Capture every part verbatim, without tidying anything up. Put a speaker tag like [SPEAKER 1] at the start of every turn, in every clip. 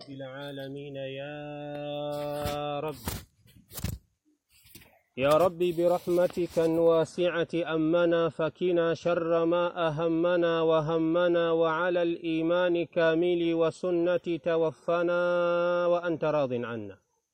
[SPEAKER 1] العالمين يا رب يا ربي برحمتك الواسعة أمنا فكنا شر ما أهمنا وهمنا وعلى الإيمان كامل وسنة توفنا وأنت راض عنا.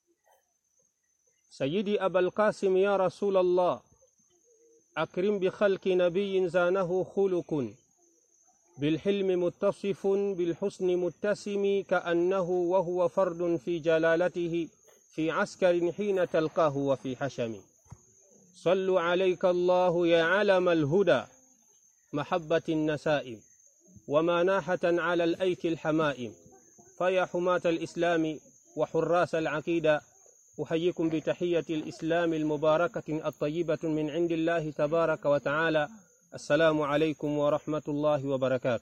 [SPEAKER 1] سيدي أبا القاسم يا رسول الله أكرم بخلق نبي زانه خلق بالحلم متصف بالحسن متسم كأنه وهو فرد في جلالته في عسكر حين تلقاه وفي حشم. صلوا عليك الله يا علم الهدى محبة النسائم ومناحة على الأيك الحمائم فيا حماة الإسلام وحراس العقيدة أحييكم بتحية الإسلام المباركة الطيبة من عند الله تبارك وتعالى. السلام عليكم ورحمة الله وبركاته.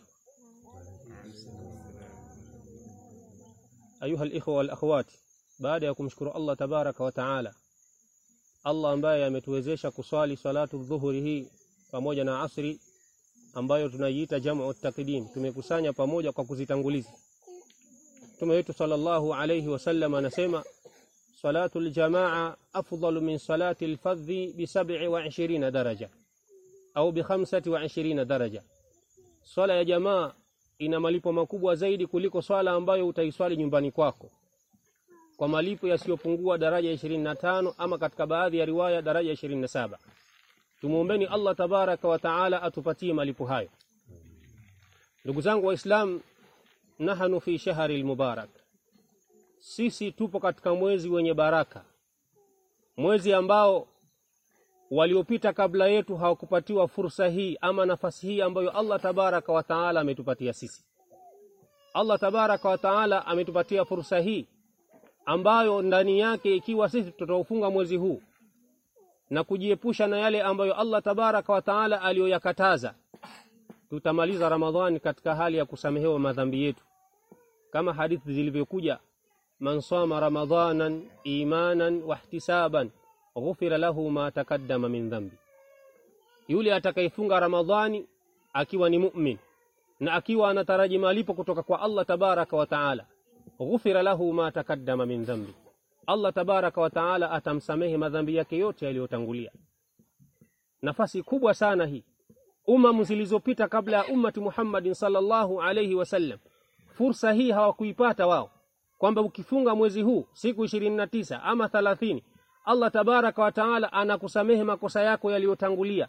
[SPEAKER 1] أيها الإخوة والأخوات, baada ya kumshukuru Allah tabaraka wa taala, Allah ambaye ametuwezesha kuswali salatu dhuhuri hii pamoja na asri ambayo tunaiita jamu at-taqdim, tumekusanya pamoja kwa kuzitanguliza. Mtume wetu sallallahu alayhi wasallam anasema salatu al-jamaa afdalu min salati al-fardhi bi sab'i wa ishirina daraja au bi khamsati wa ishirina daraja. Swala ya jamaa ina malipo makubwa zaidi kuliko swala ambayo utaiswali nyumbani kwako, kwa malipo yasiyopungua daraja ishirini na tano ama katika baadhi ya riwaya daraja ishirini na saba. Tumuombeni Allah tabaraka wa taala atupatie malipo hayo. Ndugu zangu Waislamu, nahnu fi shahri al-mubarak, sisi tupo katika mwezi wenye baraka, mwezi ambao waliopita kabla yetu hawakupatiwa fursa hii ama nafasi hii ambayo Allah tabaraka wa taala ametupatia sisi. Allah tabaraka wa taala ametupatia fursa hii ambayo ndani yake, ikiwa sisi tutaufunga mwezi huu na kujiepusha na yale ambayo Allah tabaraka wa taala aliyoyakataza, tutamaliza Ramadhani katika hali ya kusamehewa madhambi yetu, kama hadithi zilivyokuja: man sama ramadanan imanan wahtisaban ghufira lahu ma taqaddama min dhanbi. Yule atakayefunga Ramadhani akiwa ni mu'min na akiwa anataraji malipo kutoka kwa Allah tabaraka wa taala, ghufira lahu ma taqaddama min dhanbi, Allah tabaraka wa taala atamsamehe madhambi yake yote yaliyotangulia. Nafasi kubwa sana hii. Umma zilizopita kabla ya ummati Muhammadin sallallahu alayhi wasallam, fursa hii hawakuipata wao, kwamba ukifunga mwezi huu siku ishirini na tisa ama thelathini, Allah tabaraka wa taala anakusamehe makosa yako yaliyotangulia.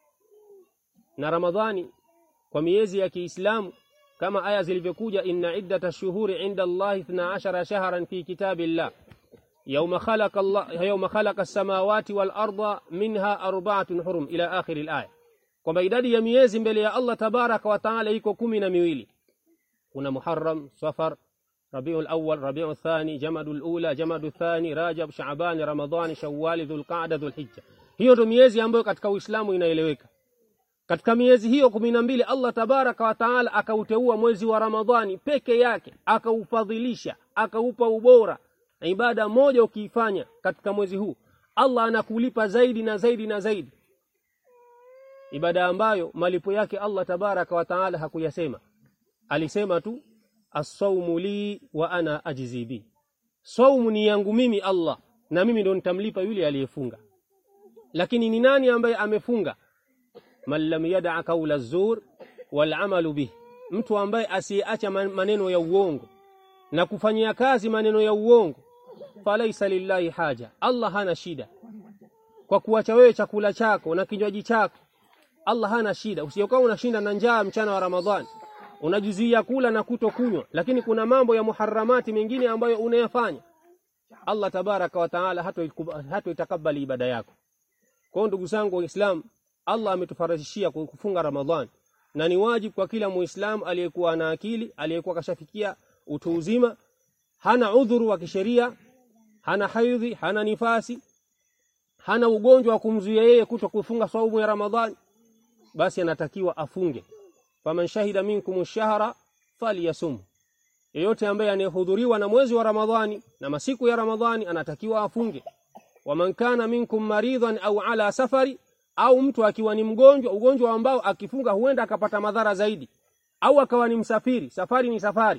[SPEAKER 1] Na Ramadhani kwa miezi ya Kiislamu, kama aya zilivyokuja: inna iddata shuhuri inda Allahi ithna ashara shahran fi kitabillah yawma khalaqa Allah yawma khalaqa as-samawati wal arda minha arba'atun hurum, ila akhir al-aya, kwamba idadi ya miezi mbele ya Allah tabaraka wa taala iko kumi na miwili. Kuna Muharram, Safar, Rabiul Awwal, Rabiul Thani, Jamadul Ula, Jamadul Thani, Rajab, Shaaban, Ramadhani, Shawwal, Dhulqa'da, Dhulhijja. Hiyo ndio miezi ambayo katika Uislamu inaeleweka. Katika miezi hiyo kumi na mbili Allah tabaraka wa taala akauteua mwezi wa Ramadhani peke yake, akaufadhilisha, akaupa ubora. Na ibada moja ukiifanya katika mwezi huu, Allah anakulipa zaidi na zaidi na zaidi, ibada ambayo malipo yake Allah tabaraka wa taala hakuyasema. Alisema tu as-sawmu li wa ana ajzi bi, saumu ni yangu mimi Allah, na mimi ndo nitamlipa yule aliyefunga. Lakini ni nani ambaye amefunga? Man lam yad'a qawla az-zur wal 'amalu bih, mtu ambaye asiacha maneno ya uongo na kufanyia kazi maneno ya uongo. Falaysa lillahi haja, Allah hana shida kwa kuacha wewe chakula chako na kinywaji chako. Allah hana shida. Usiyokuwa unashinda na njaa mchana wa Ramadhani, unajizuia kula na kutokunywa, lakini kuna mambo ya muharramati mengine ambayo unayafanya, Allah tabaraka wa taala hata itakabali ibada yako. Kwa ndugu zangu Waislamu, Allah ametufaradhishia kufunga Ramadhani, na ni wajibu kwa kila Muislamu aliyekuwa na akili, aliyekuwa kashafikia utu uzima, hana udhuru wa kisheria, hana haidhi, hana nifasi, hana ugonjwa wa kumzuia yeye kuto kufunga saumu ya Ramadhani, basi anatakiwa afunge. Faman shahida minkum ash-shahra falyasum, yeyote ambaye anayehudhuriwa na mwezi wa Ramadhani na masiku ya Ramadhani anatakiwa afunge. Waman kana minkum maridhan au ala safari, au mtu akiwa ni mgonjwa, ugonjwa ambao akifunga huenda akapata madhara zaidi, au akawa ni msafiri, safari ni safari,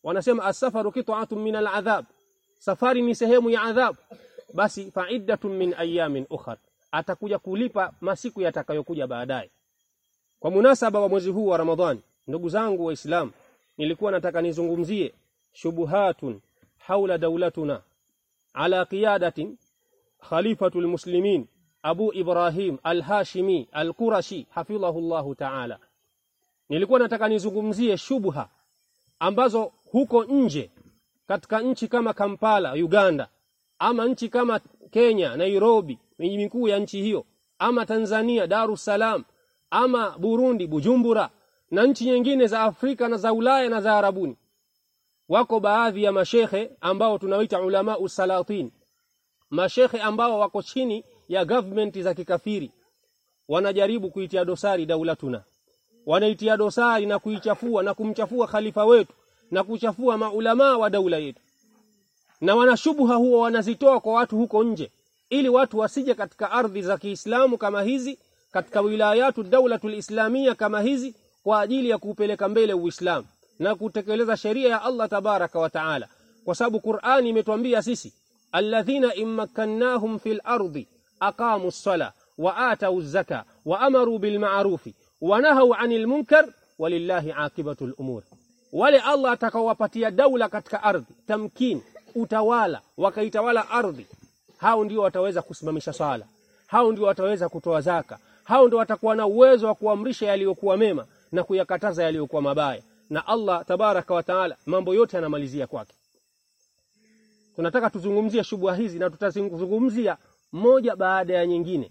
[SPEAKER 1] wanasema as-safaru qit'atun min al-adhab, safari ni sehemu ya adhabu, basi fa'iddatun min ayamin ukhra, atakuja kulipa masiku yatakayokuja baadaye. Kwa munasaba wa mwezi huu wa Ramadhani, ndugu zangu waislamu, nilikuwa nataka nizungumzie shubuhatun haula dawlatuna ala qiyadatin khalifatul muslimin Abu Ibrahim al-Hashimi al-Qurashi hafidhahu Allah ta'ala. Nilikuwa nataka nizungumzie shubha ambazo huko nje katika nchi kama Kampala Uganda, ama nchi kama Kenya Nairobi, miji mikuu ya nchi hiyo, ama Tanzania Dar es Salaam, ama Burundi Bujumbura, na nchi nyingine za Afrika na za Ulaya na za Arabuni, wako baadhi ya mashehe ambao tunawaita ulama usalatin, mashehe ambao wako chini ya government za kikafiri, wanajaribu kuitia dosari daulatuna, wanaitia dosari na kuichafua na kumchafua khalifa wetu na kuchafua maulama wa daula yetu, na wanashubuha huo wanazitoa kwa watu huko nje, ili watu wasije katika ardhi za Kiislamu kama hizi, katika wilayatu daulatul islamia kama hizi, kwa ajili ya kupeleka mbele Uislamu na kutekeleza sheria ya Allah tabaraka wa taala. Kwa sababu Qur'ani imetuambia sisi, alladhina immakannahum fil ardi aqamu as-sala wa atau az-zaka wa amaru bil ma'rufi wa nahaw 'anil munkar walillahi 'aqibatul umur. Wale Allah atakaowapatia daula katika ardhi, tamkin, utawala, wakaitawala ardhi, hao ndio wataweza kusimamisha sala, hao ndio wataweza kutoa zaka, hao ndio watakuwa na uwezo wa kuamrisha yaliyokuwa mema na kuyakataza yaliyokuwa mabaya. Na Allah tabaraka wa taala mambo yote anamalizia kwake. Tunataka tuzungumzie shubha hizi na tutazungumzia moja baada ya nyingine.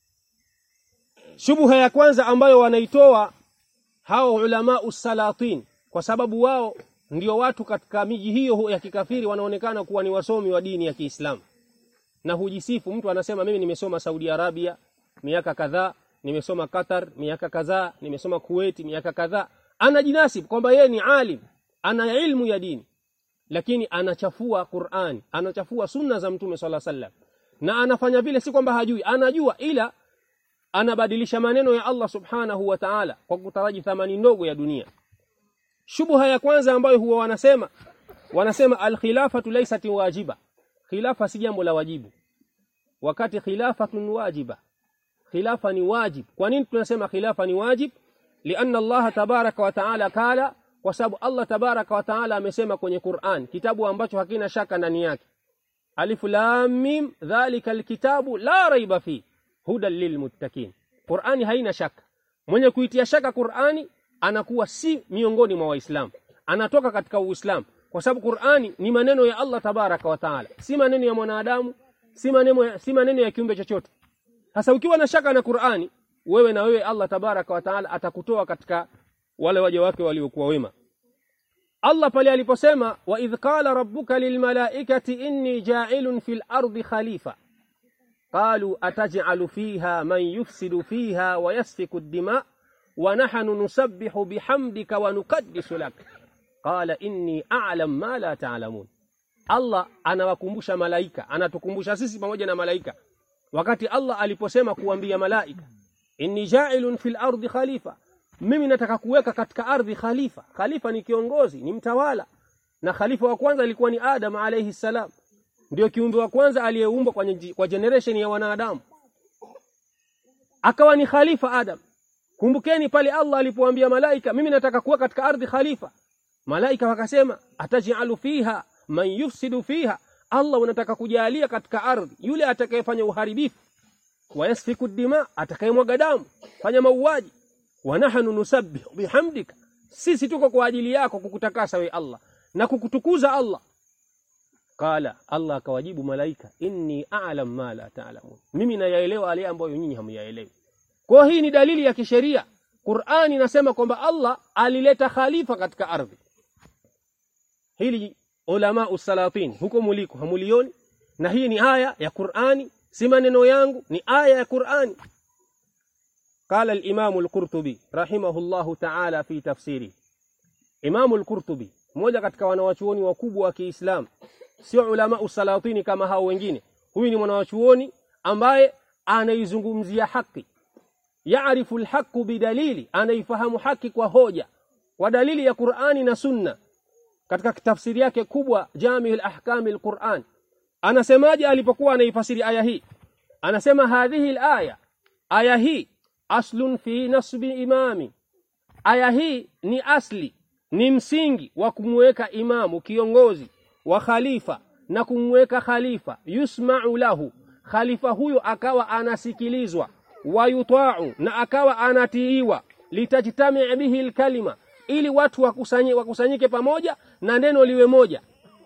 [SPEAKER 1] Shubha ya kwanza ambayo wanaitoa hao ulama usalatin, kwa sababu wao ndio watu katika miji hiyo ya kikafiri wanaonekana kuwa ni wasomi wa dini ya Kiislamu, na hujisifu. Mtu anasema mimi nimesoma Saudi Arabia miaka kadhaa, nimesoma Qatar miaka kadhaa, nimesoma Kuwait miaka kadhaa, anajinasibu kwamba yeye ni alim, ana ilmu ya dini, lakini anachafua Qur'ani, anachafua sunna za Mtume sallallahu alaihi wasallam, na anafanya vile si kwamba hajui, anajua, ila anabadilisha maneno ya Allah subhanahu wa ta'ala kwa kutaraji thamani ndogo ya dunia. Shubha ya kwanza ambayo huwa wanasema wanasema al-khilafatu laysat wajiba, khilafa si jambo la wajibu, wakati khilafatun wajiba, khilafa ni wajib. Kwa nini tunasema khilafa ni wajib? Lianna Allah tabaraka wa taala kala, kwa sababu Allah tabaraka wa taala amesema kwenye Qur'an, kitabu ambacho hakina shaka ndani yake, alif lam mim dhalika alkitabu la raiba fi hudan lilmuttaqin. Qur'ani haina shaka. Mwenye kuitia shaka Qur'ani anakuwa si miongoni mwa Waislamu, anatoka katika Uislamu, kwa sababu Qur'ani ni maneno ya Allah tabaraka wa taala, si maneno ya mwanadamu, si maneno si maneno ya kiumbe chochote. Sasa ukiwa na shaka na Qur'ani, wewe na wewe Allah tabaraka wa taala atakutoa katika wale waja wake waliokuwa wema. Allah pale aliposema wa idh qala rabbuka lilmalaikati inni ja'ilun fil ardi khalifa qalu ataj'alu fiha man yufsidu fiha wa yasfiku ad-dima wa nahnu nusabbihu bihamdika wa nuqaddisu lak qala inni a'lam ma la ta'lamun. Allah anawakumbusha malaika, anatukumbusha sisi pamoja na malaika, wakati Allah aliposema kuambia malaika inni ja'ilun fil ardi khalifa, mimi nataka kuweka katika ardhi khalifa. Khalifa ni kiongozi, ni mtawala, na khalifa wa kwanza alikuwa ni Adam alayhi salam, ndio kiumbe wa kwanza aliyeumbwa kwa, kwa generation ya wanadamu, akawa ni khalifa Adam. Kumbukeni pale Allah alipoambia malaika mimi nataka kuweka katika ardhi khalifa, malaika wakasema ataj'alu fiha man yufsidu fiha, Allah unataka kujalia katika ardhi yule atakayefanya uharibifu, wa yasfiku dima, atakayemwaga damu, fanya mauaji, wa nahnu nusabbihu bihamdika, sisi tuko kwa ajili yako kukutakasa we Allah na kukutukuza Allah. Kala Allah akawajibu malaika inni a'lam ma la ta'lamun, mimi nayaelewa yale ambayo nyinyi hamyaelewi. Kwa hii ni dalili ya kisheria. Qur'ani inasema kwamba Allah alileta khalifa katika ardhi. Hili ulama usalatin huko muliko hamulioni, na hii ni aya ya Qur'ani, si maneno yangu, ni aya ya Qur'ani. Qala al-Imam al-Qurtubi rahimahullahu ta'ala fi tafsiri. Imam al-Qurtubi, mmoja katika wanawachuoni wakubwa wa Kiislamu, sio ulama usalatini kama hao wengine. Huyu ni mwanawachuoni ambaye anaizungumzia haki, yaarifu al-haqq bidalili, anaifahamu haki kwa hoja, kwa dalili ya Qur'ani na Sunna. katika tafsiri yake kubwa Jami'ul Ahkamil Qur'an anasemaje alipokuwa anaifasiri aya hii? Anasema hadhihi al-aya, aya hii aslun fi nasbi imami, aya hii ni asli, ni msingi wa kumweka imamu kiongozi wa khalifa na kumweka khalifa, yusma'u lahu, khalifa huyo akawa anasikilizwa, wa yuta'u, na akawa anatiiwa, litajtami' bihi al-kalima, ili watu wakusanyike wakusanyike pamoja na neno liwe moja,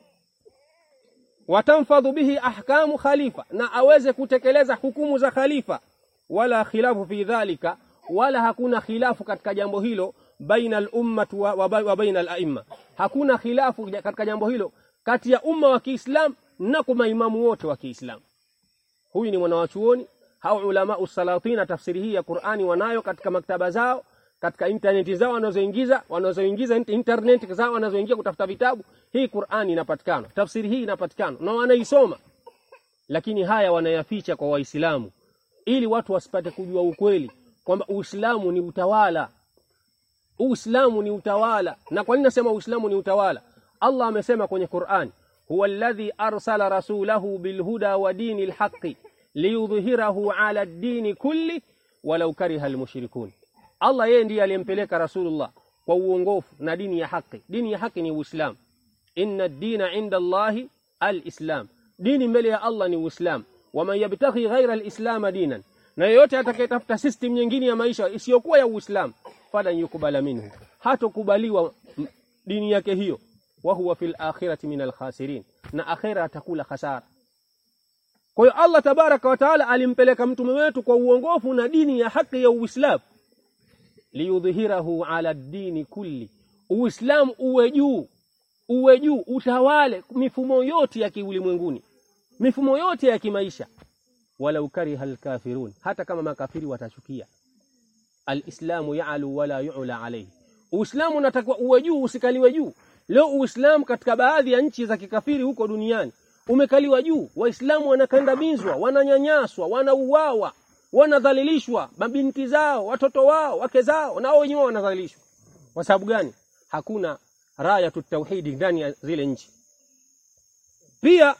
[SPEAKER 1] watamfadhu bihi ahkamu khalifa, na aweze kutekeleza hukumu za khalifa, wala khilafu fi dhalika, wala hakuna khilafu katika jambo hilo, baina al-ummah wa, wa baina al-a'imma, hakuna khilafu katika jambo hilo kati ya umma wa Kiislam na kwa maimamu wote wa Kiislam. Huyu ni mwanawachuoni hao ulama usalatina, tafsiri hii ya Qur'ani wanayo katika maktaba zao, katika internet zao wanazoingiza wanazoingiza internet zao wanazoingia kutafuta vitabu. Hii Qur'ani inapatikana, tafsiri hii inapatikana na wanaisoma, lakini haya wanayaficha kwa Waislamu ili watu wasipate kujua ukweli kwamba Uislamu ni utawala. Uislamu ni utawala. Na kwa nini nasema Uislamu ni utawala? Allah amesema kwenye Qur'an, huwa alladhi arsala rasulahu bilhuda wa dinil haqqi liyudhhirahu ala ad-din kulli walau kariha al-mushrikun. Allah yeye ndiye aliyempeleka Rasulullah kwa uongofu na dini ya haki. Dini ya haki ni Uislamu. Inna ad-dina 'inda Allahi al-Islam. Dini mbele ya Allah ni Uislamu. Wa man yabtaghi ghayra al-Islam dinan, na yote atakayetafuta system nyingine ya maisha isiyokuwa ya Uislamu, falan yukubala minhu, hatokubaliwa dini yake hiyo, wa huwa fil akhirati minal khasirin, na akhira atakula khasara. Kwa hiyo Allah tabaraka wa taala alimpeleka mtume wetu kwa uongofu na dini ya haki ya Uislamu, liyudhhirahu ala ad-dini kulli, Uislamu uwe juu, uwe juu, utawale mifumo yote ya kiulimwenguni, mifumo yote ya kimaisha, walau kariha al-kafirun, hata kama makafiri watachukia. Al-Islamu ya'lu wala yu'la alayhi, Uislamu unatakiwa uwe juu, usikaliwe juu. Leo Uislamu katika baadhi ya nchi za kikafiri huko duniani umekaliwa juu. Waislamu wanakandamizwa, wananyanyaswa, wanauawa, wanadhalilishwa, mabinti zao, watoto wao, wake zao, nao wenyewe wanadhalilishwa. Kwa sababu gani? Hakuna raya tutauhidi ndani ya zile nchi. Pia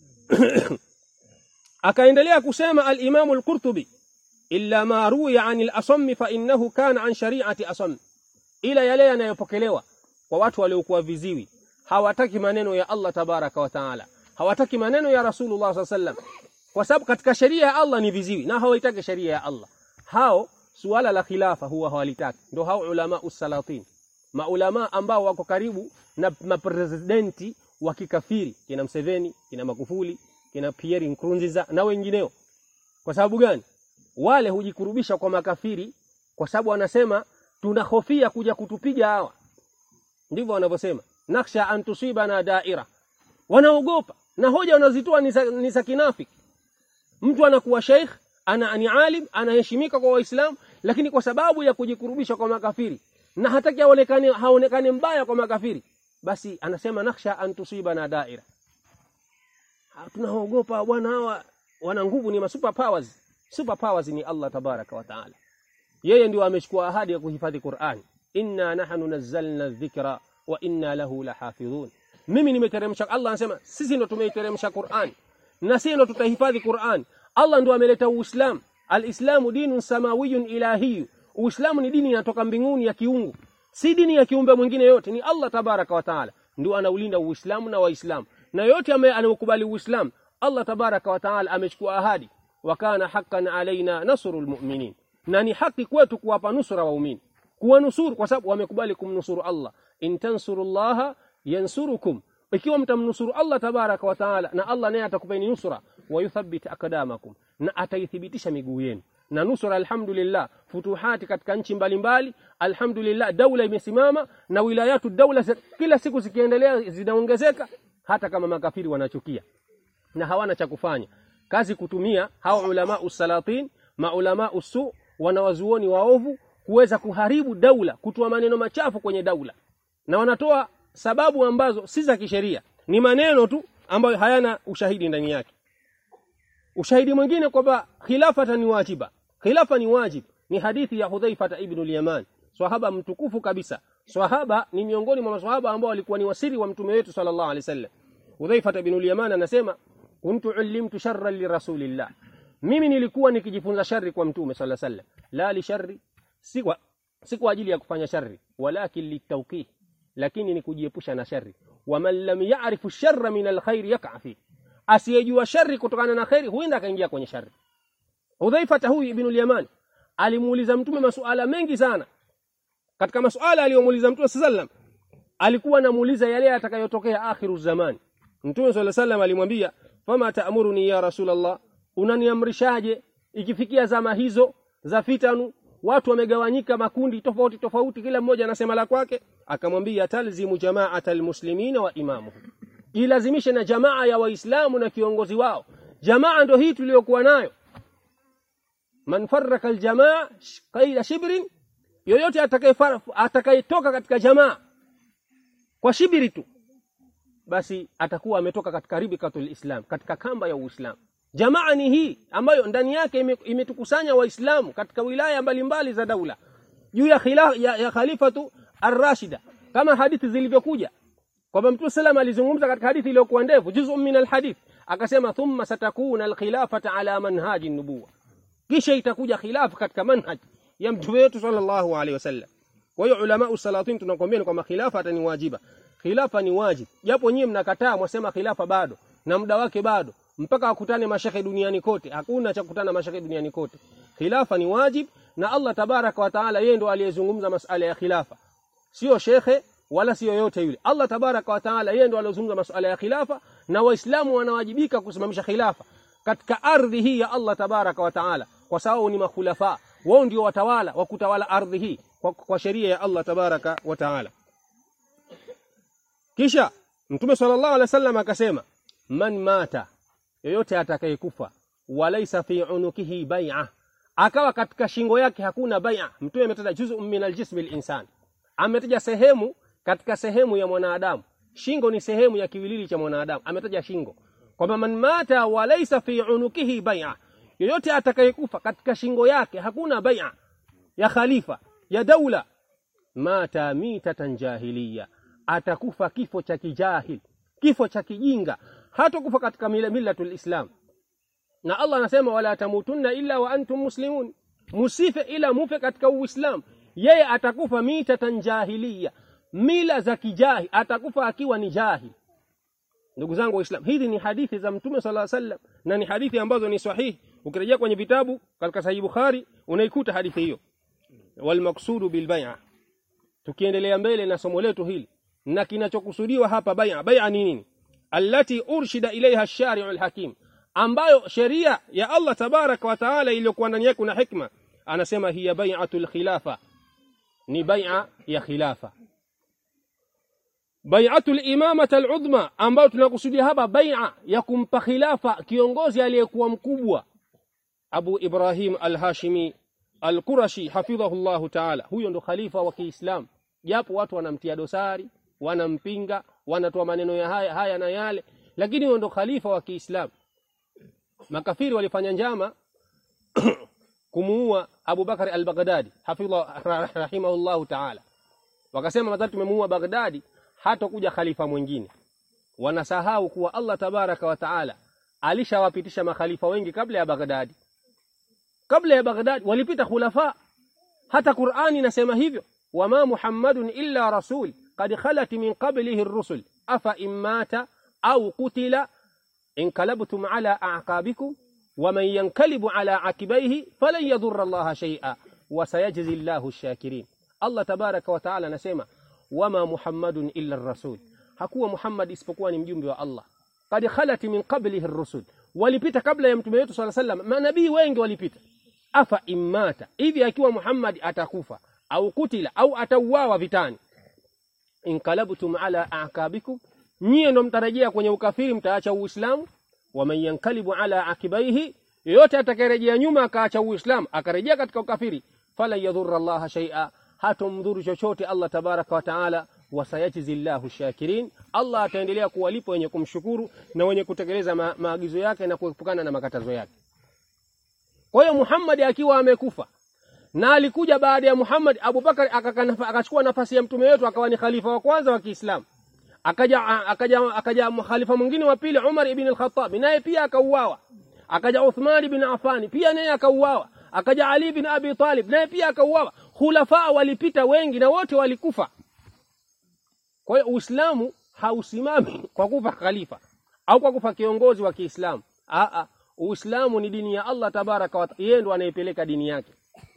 [SPEAKER 1] akaendelea kusema al-Imam al-Qurtubi, illa ma ruya 'an al-asam fa innahu kana 'an shari'ati asam, ila yale yanayopokelewa kwa watu waliokuwa viziwi, hawataki maneno ya Allah tabaraka wa taala, hawataki maneno ya Rasulullah sallallahu alaihi wasallam, kwa sababu katika sheria ya Allah ni viziwi na hawataki sheria ya Allah. Hao suala la khilafa huwa hawalitaki. Ndio hao ulama usalatin, maulama ambao wako karibu na mapresidenti wa kikafiri, kina Museveni, kina Magufuli, kina Pierre Nkurunziza na wengineo. Kwa sababu gani? Wale hujikurubisha kwa makafiri kwa sababu wanasema tunahofia kuja kutupiga hawa. Ndivyo wanavyosema, naksha antusibana daira, wanaogopa. Na hoja wanazitoa ni za kinafiki. Mtu anakuwa sheikh, ana ni alim, anaheshimika kwa Waislamu, lakini kwa sababu ya kujikurubisha kwa makafiri na hataki aonekane haonekane mbaya kwa makafiri, basi anasema naksha antusibana daira. Tunaogopa bwana, hawa wana nguvu, ni ma super powers. Super powers ni Allah tabaraka wa taala. Yeye ndio amechukua ahadi ya kuhifadhi Qur'an. Inna nahnu nazzalna dhikra wa inna lahu lahafidhun. Mimi nimeteremsha, Allah anasema sisi ndio tumeiteremsha Qur'an na sisi ndio tutahifadhi Qur'an. Allah ndio ameleta Uislamu. Al-Islamu dinun samawiyyun ilahi. Uislamu ni dini inatoka mbinguni ya kiungu, si dini ya kiumbe mwingine yote. Ni Allah tabaraka wa taala ndio anaulinda Uislamu na Waislamu, na yote ambaye anakubali Uislamu, Allah tabaraka wa taala amechukua ahadi, wa kana haqqan alaina nasrul mu'minin, na ni haki kwetu kuwapa nusura waumini, kuwanusuru kwa sababu wamekubali kumnusuru Allah. In tansurullaha yansurukum, ikiwa mtamnusuru Allah tabaraka wa taala, na Allah naye atakupeni nusura, wa yuthabbit aqdamakum, na ataithibitisha miguu yenu. Na nusura alhamdulillah, futuhati katika nchi mbalimbali, alhamdulillah, daula imesimama na wilayatu daula kila siku zikiendelea zinaongezeka, hata kama makafiri wanachukia na hawana cha kufanya kazi kutumia hao ulama usalatin, maulama usu, wanawazuoni waovu kuweza kuharibu daula, kutoa maneno machafu kwenye daula, na wanatoa sababu ambazo si za kisheria, ni maneno tu ambayo hayana ushahidi ndani yake. Ushahidi mwingine kwamba khilafa ni wajiba, khilafa ni wajib, ni hadithi ya Hudhaifa ibn al-Yaman, sahaba mtukufu kabisa, Swahaba ni miongoni mwa maswahaba ambao walikuwa ni wasiri wa mtume wetu sallallahu alaihi wasallam. Hudhaifa ibn al-Yaman anasema kuntu ulimtu sharran li rasulillah, mimi nilikuwa nikijifunza shari kwa mtume sallallahu alaihi wasallam, la li sharri, si kwa si kwa ajili ya kufanya shari, walakin litawqih, lakini ni kujiepusha na shari. Wa man lam ya'rifu sharra min alkhair yak'a fi, asiyejua shari kutokana na khairi huenda akaingia kwenye shari. Hudhaifa huyu ibn al-Yaman alimuuliza mtume masuala mengi sana. Katika masuala aliyomuuliza mtume sallallahu alaihi wasallam alikuwa anamuuliza yale atakayotokea akhiru zaman. Mtume sallallahu alaihi wasallam alimwambia, fama ta'muruni ya rasulullah, unaniamrishaje ikifikia zama hizo za fitanu, watu wamegawanyika makundi tofauti tofauti, kila mmoja anasema la kwake? Akamwambia, talzimu jama'atal muslimina wa imamuhu, ilazimishe na jamaa ya waislamu na kiongozi wao. Jamaa ndio hii tuliyokuwa nayo. Man farraka aljamaa qaila shibrin, yoyote atakayetoka katika jamaa kwa shibiri tu, basi atakuwa ametoka katika ribikatul islam, katika kamba ya Uislamu. Jamaa ni hii ambayo ndani yake imetukusanya waislamu katika wilaya mbalimbali za daula juu ya khila, ya, ya khalifatu ar-rashida, kama hadithi zilivyokuja kwamba Mtume sallam alizungumza katika hadithi iliyokuwa ndefu, juz'un min al-hadith, akasema thumma satakuna al-khilafata ala manhaji an-nubuwah, kisha itakuja khilafa katika manhaj ya mtume wetu sallallahu alaihi wasallam. Kwa hiyo ulama usalatin tunakwambia kwamba khilafa ni wajiba. Khilafa ni wajib, japo nyinyi mnakataa, mwasema khilafa bado na muda wake bado, mpaka wakutane mashekhe duniani kote. Hakuna cha kukutana mashekhe duniani kote. Khilafa ni wajib, na Allah tabaraka wa taala yeye ndo aliyezungumza masuala ya khilafa, sio shekhe wala sio yote yule. Allah tabaraka wa taala yeye ndo aliyozungumza masuala ya khilafa, na waislamu wanawajibika kusimamisha khilafa katika ardhi hii ya Allah tabaraka wa taala, kwa sababu ni makhulafa, wao ndio watawala wa kutawala ardhi hii kwa, kwa sheria ya Allah tabaraka wa taala. Kisha Mtume sallallahu alaihi wasallam akasema, man mata, yoyote atakayekufa, walaysa fi unukihi bai'a, akawa katika shingo yake hakuna bai'a. Mtume ametaja juz'un min aljism alinsan, ametaja sehemu katika sehemu ya mwanadamu. Shingo ni sehemu ya kiwilili cha mwanadamu, ametaja shingo kwamba man mata walaysa fi unukihi bai'a, yoyote atakayekufa katika shingo yake hakuna bai'a ya khalifa ya daula, mata mitatan jahiliya, atakufa kifo cha kijahil, kifo cha kijinga, hatakufa katika millatul islam. Na Allah anasema wala tamutunna illa wa antum muslimun, musife ila mufe katika uislamu. Yeye atakufa mitatan jahiliya, mila za kijahi, atakufa akiwa ni jahil. Ndugu zangu waislamu, hizi ni hadithi za Mtume sallallahu alaihi wasallam na ni hadithi ambazo ni sahihi. Ukirejea kwenye vitabu katika Sahih Bukhari unaikuta hadithi hiyo. Wal maqsudu bil bai'a, tukiendelea mbele na somo letu hili, na kinachokusudiwa hapa bai'a, bai'a ni nini? Allati urshida ilaiha ash-shari'ul hakim, ambayo sheria ya Allah tabaraka wa taala iliyokuwa ndani yake kuna hikma. Anasema hiya bai'atul khilafa, ni bai'a ya khilafa. Bai'atul imamata al-udma, ambayo tunakusudia hapa bai'a ya kumpa khilafa kiongozi aliyekuwa mkubwa, Abu Ibrahim al-Hashimi al-Qurashi hafidhahullahu ta'ala. Huyo ndo khalifa wa Kiislamu, japo watu wanamtia dosari, wanampinga, wanatoa maneno ya haya haya na yale, lakini huyo ndo khalifa wa Kiislamu. Makafiri walifanya njama kumuua Abu Bakar al-Baghdadi hafidhahu rahimahullahu ta'ala, wakasema madhali tumemuua Baghdadi hata kuja khalifa mwingine. Wanasahau kuwa Allah tabaraka wa taala alishawapitisha makhalifa wengi kabla ya Baghdadi. Kabla ya Baghdadi walipita khulafa, hata Qur'ani inasema hivyo, wama Muhammadun illa rasul qad khalat min qablihi ar-rusul afa immata au qutila inqalabtum ala a'qabikum waman yanqalibu ala akibaihi falan yadhurra Allah shay'a wa sayajzi Allahu ash-shakirin. Allah tabaraka wa taala anasema wama Muhammadun illa ar-rasul, hakuwa Muhammad isipokuwa ni mjumbe wa Allah. Qad khalat min qablihi ar-rusul, walipita kabla ya mtume wetu sallallahu alaihi wasallam manabii wengi walipita. Afa immata, hivi akiwa Muhammad atakufa au kutila au atauawa vitani, inqalabtum ala a'qabikum, nyie ndo mtarejea kwenye ukafiri, mtaacha uislamu. Waman yankalibu ala akibaihi, yote atakayerejea nyuma akaacha uislamu akarejea katika ukafiri, fala yadhurra Allah shay'a, hatomdhuru chochote Allah tabaraka wa taala. Wasayajzi Allahu shakirin, Allah ataendelea kuwalipa wenye kumshukuru na wenye kutekeleza ma maagizo yake na kuepukana na makatazo yake. Kwa hiyo Muhammad akiwa amekufa na alikuja baada ya Muhammad. Abu Bakar akachukua nafasi ya mtume wetu akawa ni khalifa wa kwanza wa Kiislamu. Akaja akaja akaja khalifa mwingine wa pili Umar ibn al-Khattab, naye pia akauawa. Akaja Uthman ibn Affan, pia naye akauawa. Akaja Ali ibn Abi Talib, naye pia akauawa. Khulafa walipita wengi na wote walikufa. Kwa hiyo Uislamu hausimami kwa kufa khalifa au kwa kufa kiongozi wa Kiislamu. A a, Uislamu ni dini ya Allah tabaraka wa taala, yeye ndo anayepeleka dini yake.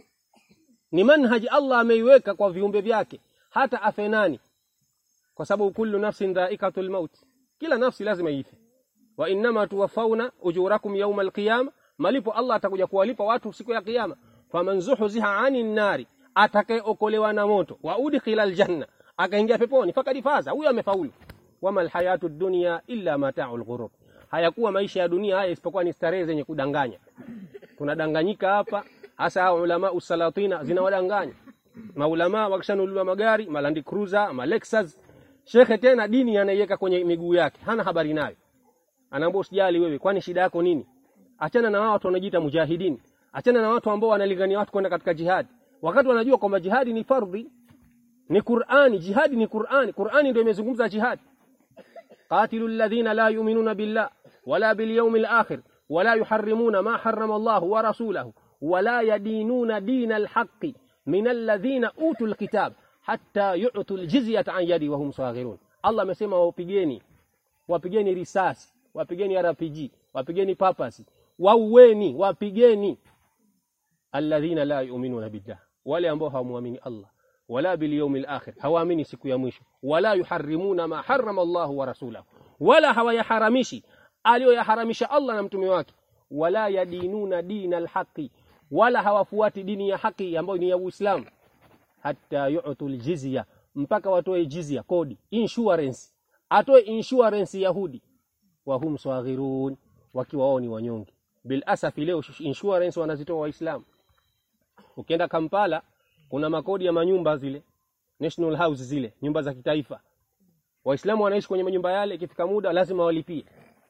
[SPEAKER 1] Ni manhaji Allah ameiweka kwa viumbe vyake, hata afe nani, kwa sababu kullu nafsin dha'iqatul maut, kila nafsi lazima ife. Wa inma tuwafauna ujurakum yawm alqiyama, malipo Allah atakuja kuwalipa watu siku ya kiyama. Faman zuhziha 'anil nari, atakayeokolewa na moto, wa udkhilal janna, akaingia peponi, fakad faza, huyo amefaulu. Wama alhayatud dunya illa mata'ul ghurur, hayakuwa maisha ya dunia haya isipokuwa ni starehe zenye kudanganya. Tunadanganyika hapa, hasa ulama usalatina zinawadanganya. Maulama wakishanunuliwa magari, Malandi Cruiser, ma Lexus, shekhe tena dini anaiweka kwenye miguu yake, hana habari nayo. Anaambia usijali wewe, kwani shida yako nini? Achana na watu wanaojiita mujahidini, achana na watu ambao wanalingania watu kwenda katika jihad, wakati wanajua kwamba jihadi ni fardhi, ni Qur'ani. Jihadi ni Qur'ani, Qur'ani ndio imezungumza jihad. Qatilul ladhina la yu'minuna billah wala bil yawmil akhir wala yuharrimuna ma harrama Allah wa rasuluhu wala yadinuna dinal haqqi minal ladhina utul kitab hatta yu'tul jizyata an yadi wa hum saghirun. Allah amesema wapigeni, wapigeni risasi, wapigeni R P G, wapigeni papasi, waueni, wapigeni alladhina la yu'minuna billah, wale ambao hawaamini Allah, wala bil yawmil akhir, hawaamini siku ya mwisho, wala yuharrimuna ma harrama Allah wa rasuluhu, wala hawayaharamishi aliyoyaharamisha Allah na mtume wake, wala yadinuna dinal haqqi, wala hawafuati dini ya haki ambayo ni ya Uislamu, hatta yu'tul jizya, mpaka watoe jizya, kodi, insurance, atoe insurance Yahudi, wa hum saghirun, wakiwa wao ni wanyonge. Bil asafi leo insurance wanazitoa Waislamu. Ukienda Kampala kuna makodi ya manyumba zile, national house zile, nyumba za kitaifa. Waislamu wanaishi kwenye manyumba yale, ikifika muda lazima walipie.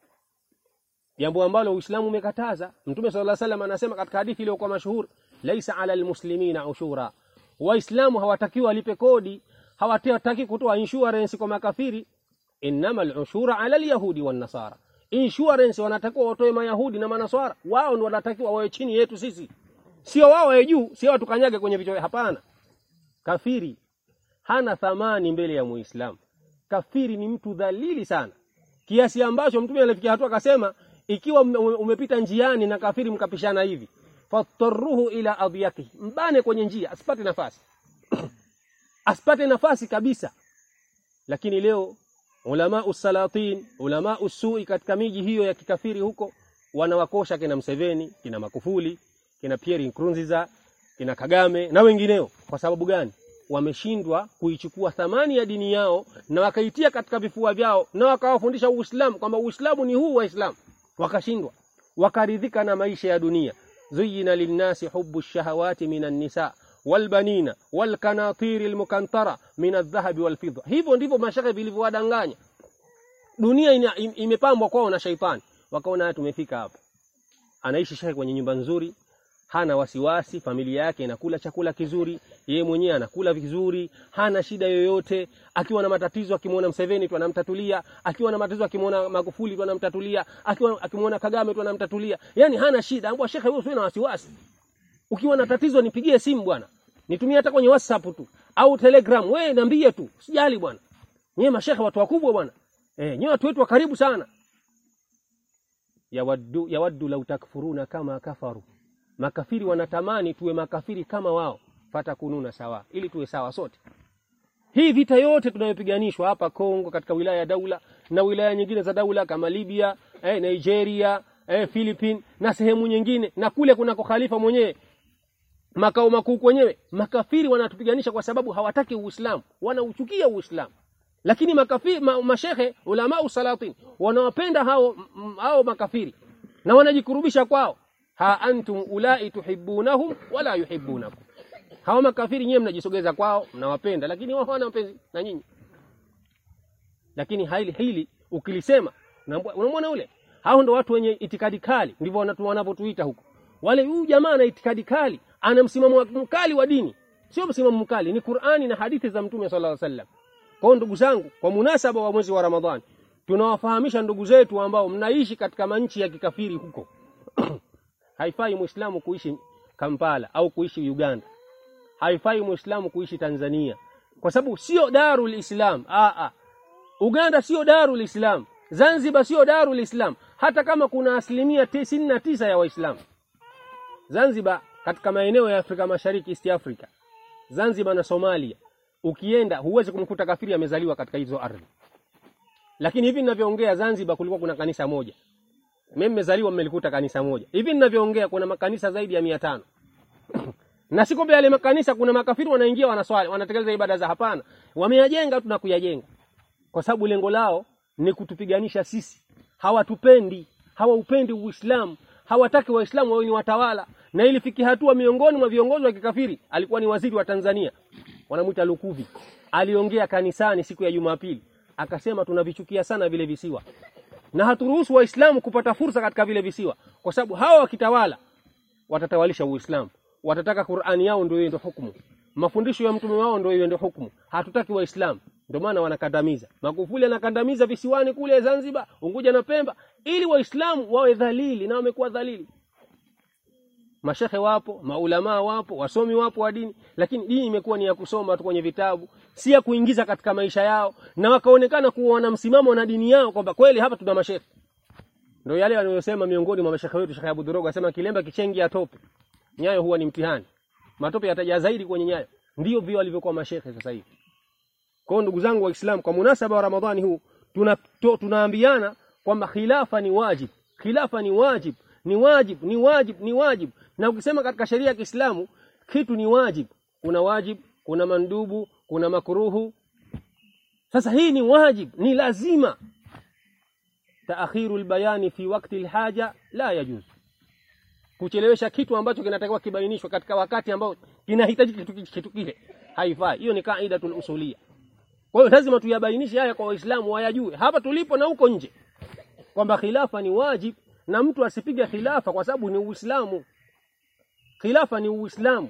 [SPEAKER 1] Jambo ambalo Uislamu umekataza. Mtume sallallahu alaihi wasallam anasema katika hadithi ile kwa mashuhuri, laisa ala almuslimina ushura, Waislamu hawatakiwi walipe kodi, hawataki kutoa insurance kwa makafiri. Innamal ushura ala alyahudi wan nasara, insurance wanatakiwa watoe mayahudi na manaswara, wao ndio wanatakiwa wawe chini yetu sisi, sio wao wawe juu, sio watu kanyage kwenye vichwa. Hapana, kafiri hana thamani mbele ya Muislamu. Kafiri ni mtu dhalili sana, kiasi ambacho Mtume alifikia hatua akasema, ikiwa umepita njiani na kafiri mkapishana hivi, fatarruhu ila adiyaki, mbane kwenye njia asipate nafasi asipate nafasi kabisa. Lakini leo ulama usalatin, ulama usui katika miji hiyo ya kikafiri huko, wanawakosha kina Museveni, kina Magufuli, kina Pierre Nkurunziza, kina Kagame na wengineo. Kwa sababu gani? Wameshindwa kuichukua thamani ya dini yao na wakaitia katika vifua vyao, na wakawafundisha Uislamu kwamba Uislamu ni huu Waislamu. Wakashindwa, wakaridhika na maisha ya dunia. Zuyina linnasi hubbu shahawati minan nisa walbanina walkanatiri almukantara min adh-dhahabi walfidda. Hivyo ndivyo mashaka vilivyowadanganya. Dunia ina, im, imepambwa kwao na shaitani. Wakaona tumefika hapa. Anaishi shekhe kwenye nyumba nzuri, hana wasiwasi, familia yake inakula chakula kizuri, yeye mwenyewe anakula vizuri, hana shida yoyote. Akiwa na matatizo akimuona Museveni tu anamtatulia, akiwa na matatizo akimuona Magufuli tu anamtatulia, akiwa akimuona Kagame tu anamtatulia. Yaani hana shida. Ambwa shekhe wewe usiwe na wasiwasi. Ukiwa na tatizo nipigie simu bwana. Nitumie hata kwenye WhatsApp tu au Telegram, wewe niambie tu. Sijali bwana. Nyewe mashekhe watu wakubwa bwana. Eh, nyewe watu wetu wa karibu sana. Yawaddu yawaddu law takfuruna kama kafaru. Makafiri wanatamani tuwe makafiri kama wao, fatakununa sawa, ili tuwe sawa sote. Hii vita yote tunayopiganishwa hapa Kongo katika wilaya ya Daula na wilaya nyingine za Daula kama Libya, eh, Nigeria, eh, Philippines na sehemu nyingine, na kule kuna khalifa mwenyewe makao makuu kwenyewe, makafiri wanatupiganisha kwa sababu hawataki Uislamu, wanauchukia Uislamu. Lakini makafiri ma, mashehe ulama usalatin wanawapenda hao hao makafiri na wanajikurubisha kwao. Ha antum ulai tuhibbunahum wala yuhibbunakum, hao makafiri nyewe mnajisogeza kwao, mnawapenda, lakini wao hawana mapenzi na nyinyi. Lakini hili hili ukilisema, unamwona ule, hao ndio watu wenye itikadi kali, ndivyo watu wanavyotuita huko. Wale huyu jamaa na itikadi kali, ana msimamo mkali wa dini, sio msimamo mkali, ni Qur'ani na hadithi za Mtume sallallahu alaihi wasallam. Kwa ndugu zangu, kwa munasaba wa mwezi wa Ramadhani, tunawafahamisha ndugu zetu ambao mnaishi katika manchi ya kikafiri huko. Haifai Muislamu kuishi Kampala au kuishi Uganda. Haifai Muislamu kuishi Tanzania, kwa sababu sio darul Islam. Ah ah. Uganda sio darul Islam. Zanzibar sio darul Islam, hata kama kuna asilimia tisini na tisa ya Waislamu. Zanzibar katika maeneo ya Afrika Mashariki, East Africa, Zanzibar na Somalia, ukienda huwezi kumkuta kafiri amezaliwa katika hizo ardhi. Lakini hivi ninavyoongea, Zanzibar kulikuwa kuna kanisa moja. Mimi nimezaliwa mmelikuta kanisa moja. Hivi ninavyoongea kuna makanisa zaidi ya mia tano. Na siku yale makanisa kuna makafiri wanaingia wanaswali, wanatekeleza ibada za, hapana. Wameyajenga tu na kuyajenga. Kwa sababu lengo lao ni kutupiganisha sisi. Hawatupendi, hawaupendi Uislamu, hawataki Waislamu wawe ni watawala. Na ilifiki hatua miongoni mwa viongozi wa kikafiri, alikuwa ni waziri wa Tanzania, wanamuita Lukuvi. Aliongea kanisani siku ya Jumapili, akasema tunavichukia sana vile visiwa, na haturuhusu Waislamu kupata fursa katika vile visiwa, kwa sababu hawa wakitawala watatawalisha Uislamu. Watataka Qur'ani yao ndio iende hukumu, mafundisho ya mtume wao ndio iende hukumu. Hatutaki Waislamu, ndio maana wanakandamiza. Magufuli anakandamiza visiwani kule Zanzibar, Unguja na Pemba, ili Waislamu wawe dhalili, na wamekuwa dhalili. Mashehe wapo, maulama wapo, wasomi wapo wa dini, lakini dini imekuwa ni ya kusoma tu kwenye vitabu, si ya kuingiza katika maisha yao, na wakaonekana kuwa na msimamo na dini yao kwamba kweli hapa tuna mashehe. Ndio yale wanayosema miongoni mwa mashehe wetu, Sheikh Abu Duroga asema kilemba kichengi ya tope, nyayo huwa ni mtihani. Matope yataja zaidi kwenye nyayo. Ndio vile walivyokuwa mashehe sasa hivi. Kwa ndugu zangu Waislamu, kwa munasaba wa Ramadhani huu tuna to, tunaambiana kwamba khilafa ni wajib. Khilafa ni wajib, ni wajib, ni wajib, ni wajib. Na ukisema katika sheria ya Kiislamu kitu ni wajib, kuna wajib, kuna mandubu, kuna makruhu. Sasa hii ni wajib, ni lazima. Taakhirul bayani fi waqti alhaja la yajuz. Kuchelewesha kitu ambacho kinatakiwa kibainishwe katika wakati ambao kinahitaji kitu, kitu kile haifai. Hiyo ni kaidatul usuliyya. Kwa hiyo lazima tuyabainishe haya kwa Waislamu wayajue hapa tulipo na huko nje, kwamba khilafa ni wajib, na mtu asipige khilafa kwa sababu ni Uislamu. Khilafa ni Uislamu.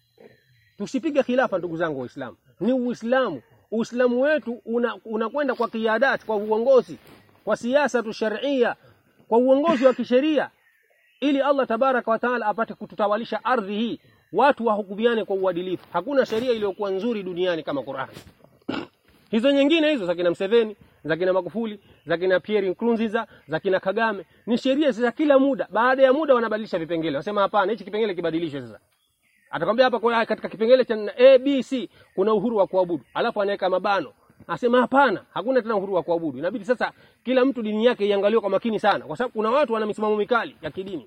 [SPEAKER 1] Tusipige khilafa ndugu zangu Waislamu. Ni Uislamu. Uislamu wetu unakwenda una kwa kiadati, kwa uongozi, kwa siasa tu sharia, kwa uongozi wa kisheria, ili Allah tabaraka wa taala apate kututawalisha ardhi hii, watu wahukumiane kwa uadilifu. Hakuna sheria iliyokuwa nzuri duniani kama Qur'an. Hizo nyingine hizo za kina Mseveni, za kina Magufuli, za kina Pierre Nkurunziza, za kina Kagame, ni sheria za kila muda. Baada ya muda wanabadilisha vipengele. Wasema hapana, hichi kipengele kibadilishwe sasa. Atakwambia hapa kwa katika kipengele cha A B C kuna uhuru wa kuabudu. Alafu anaweka mabano. Asema hapana, hakuna tena uhuru wa kuabudu. Inabidi sasa kila mtu dini yake iangaliwe kwa makini sana, kwa sababu kuna watu wana misimamo mikali ya kidini.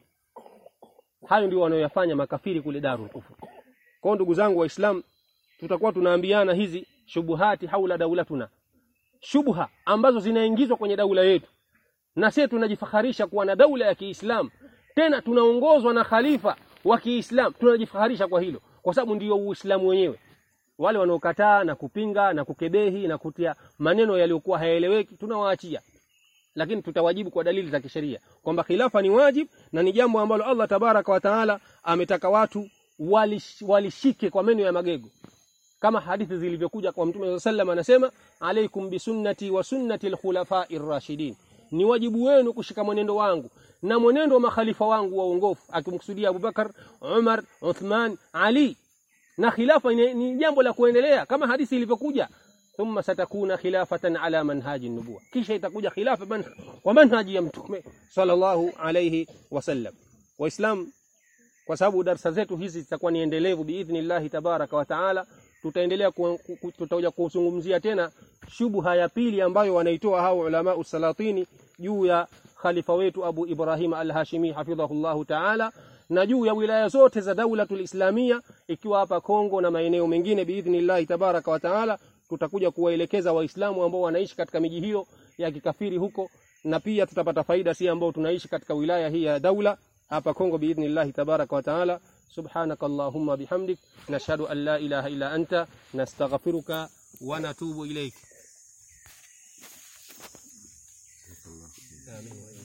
[SPEAKER 1] Hayo ndio wanaoyafanya makafiri kule Darul Kufur. Kwa ndugu zangu Waislamu, tutakuwa tunaambiana hizi shubuhati haula daulatuna, shubha ambazo zinaingizwa kwenye daula yetu, na sisi tunajifakharisha kuwa na daula ya Kiislamu, tena tunaongozwa na khalifa wa Kiislamu. Tunajifakharisha kwa hilo, kwa sababu ndio Uislamu wenyewe. Wale wanaokataa na kupinga na kukebehi na kutia maneno yaliyokuwa hayaeleweki tunawaachia, lakini tutawajibu kwa dalili za kisheria kwamba khilafa ni wajib, na ni jambo ambalo Allah tabaraka wa taala ametaka watu walish, walishike kwa meno ya magego, kama hadithi zilivyokuja kwa Mtume sallallahu alayhi wasallam, anasema alaikum bisunnati wa sunnati alkhulafa'ir rashidin, ni wajibu wenu kushika mwenendo wangu na mwenendo wa makhalifa wangu waongofu, akimkusudia Abubakar, Umar, Uthman, Ali. Na khilafa ni jambo la kuendelea kama hadithi ilivyokuja, thumma satakuna khilafatan ala manhaji nubuwa, kisha itakuja khilafa man wa manhaji ya Mtume sallallahu alayhi wasallam. Waislamu, kwa sababu darasa zetu hizi zitakuwa ni endelevu biidhnillah tabaraka wa taala, tutaendelea tutakuja kuzungumzia tena shubha ya pili ambayo wanaitoa hao ulama usalatini juu ya khalifa wetu Abu Ibrahim al-Hashimi hafidhahullahu taala, na juu ya wilaya zote za daulatul islamia, ikiwa hapa Kongo na maeneo mengine biidhnillah tabaraka wa taala. Tutakuja kuwaelekeza Waislamu ambao wanaishi katika miji hiyo ya kikafiri huko, na pia tutapata faida si ambao tunaishi katika wilaya hii ya daula hapa Kongo biidhnillah tabaraka wa taala. Subhanakallahumma bihamdik, nashhadu an la ilaha illa anta, nastaghfiruka wa natubu ilayk. Amin.